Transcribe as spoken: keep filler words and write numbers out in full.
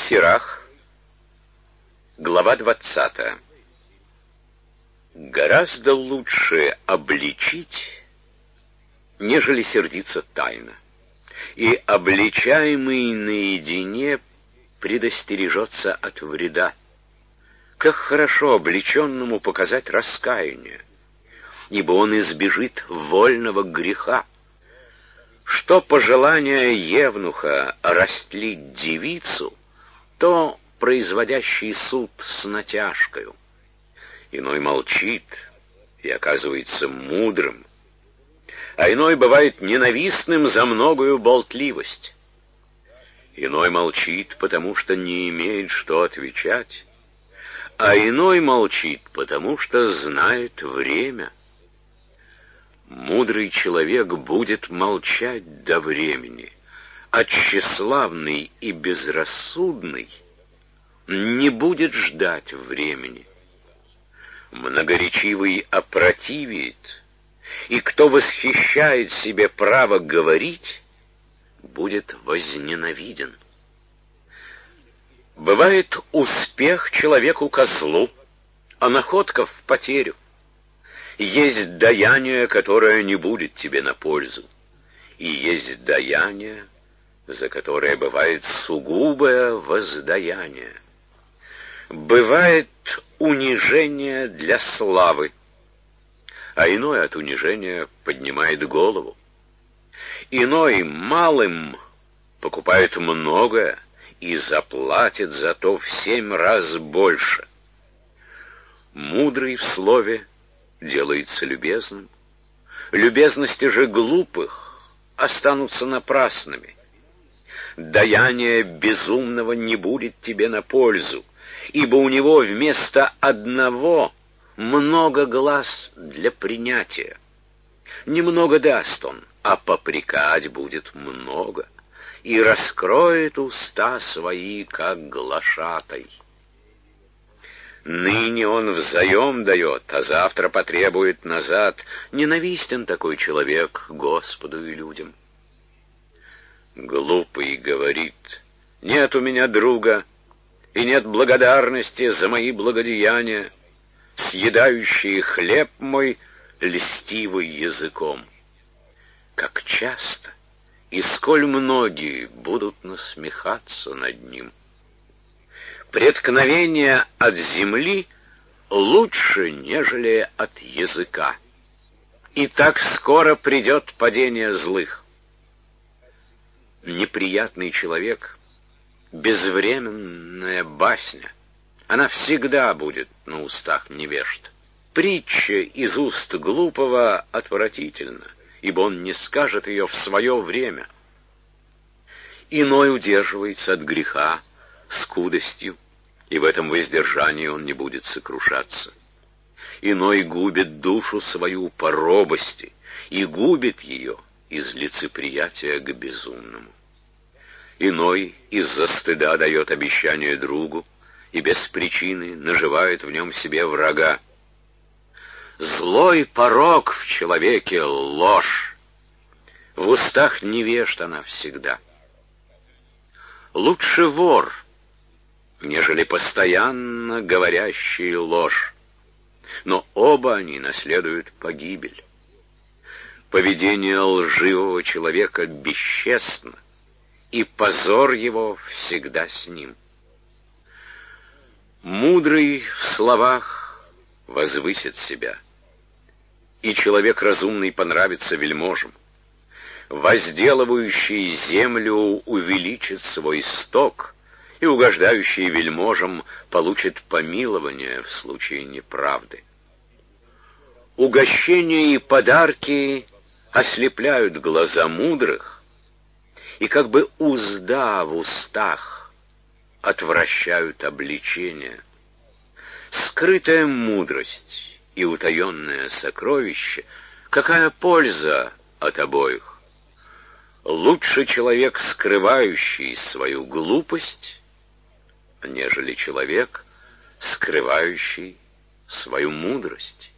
Сирах, глава двадцатая. Гораздо лучше обличить, нежели сердиться тайно, и обличаемый наедине предостережется от вреда. Как хорошо обличенному показать раскаяние, ибо он избежит вольного греха. Что пожелание евнуха растлить девицу, то производящий суд с натяжкою. Иной молчит и оказывается мудрым, а иной бывает ненавистным за многою болтливость. Иной молчит, потому что не имеет что отвечать, а иной молчит, потому что знает время. Мудрый человек будет молчать до времени, а тщеславный и безрассудный не будет ждать времени. Многоречивый опротивит, и кто восхищает себе право говорить, будет возненавиден. Бывает успех человеку козлу, а находка в потерю. Есть даяние, которое не будет тебе на пользу, и есть даяние, за которое бывает сугубое воздаяние. Бывает унижение для славы, а иной от унижения поднимает голову. Иной малым покупает многое и заплатит за то в семь раз больше. Мудрый в слове делается любезным. Любезности же глупых останутся напрасными. Даяние безумного не будет тебе на пользу, ибо у него вместо одного много глаз для принятия. Немного даст он, а попрекать будет много, и раскроет уста свои, как глашатай. Ныне он взаем дает, а завтра потребует назад. Ненавистен такой человек Господу и людям. Глупый говорит: нет у меня друга, и нет благодарности за мои благодеяния, съедающие хлеб мой льстивый языком. Как часто и сколь многие будут насмехаться над ним. Преткновение от земли лучше, нежели от языка, и так скоро придет падение злых. Неприятный человек — безвременная басня, она всегда будет на устах невежд. Притча из уст глупого отвратительна, ибо он не скажет ее в свое время. Иной удерживается от греха скудостью, и в этом воздержании он не будет сокрушаться. Иной губит душу свою по робости и губит ее из лицеприятия к безумному. Иной из-за стыда дает обещание другу и без причины наживает в нем себе врага. Злой порок в человеке — ложь. В устах невежд она всегда. Лучше вор, нежели постоянно говорящий ложь, но оба они наследуют погибель. Поведение лживого человека бесчестно, и позор его всегда с ним. Мудрый в словах возвысит себя, и человек разумный понравится вельможам. Возделывающий землю увеличит свой сток, и угождающий вельможам получит помилование в случае неправды. Угощения и подарки ослепляют глаза мудрых, и как бы узда в устах отвращают обличение. Скрытая мудрость и утаенное сокровище — какая польза от обоих? Лучше человек, скрывающий свою глупость, нежели человек, скрывающий свою мудрость.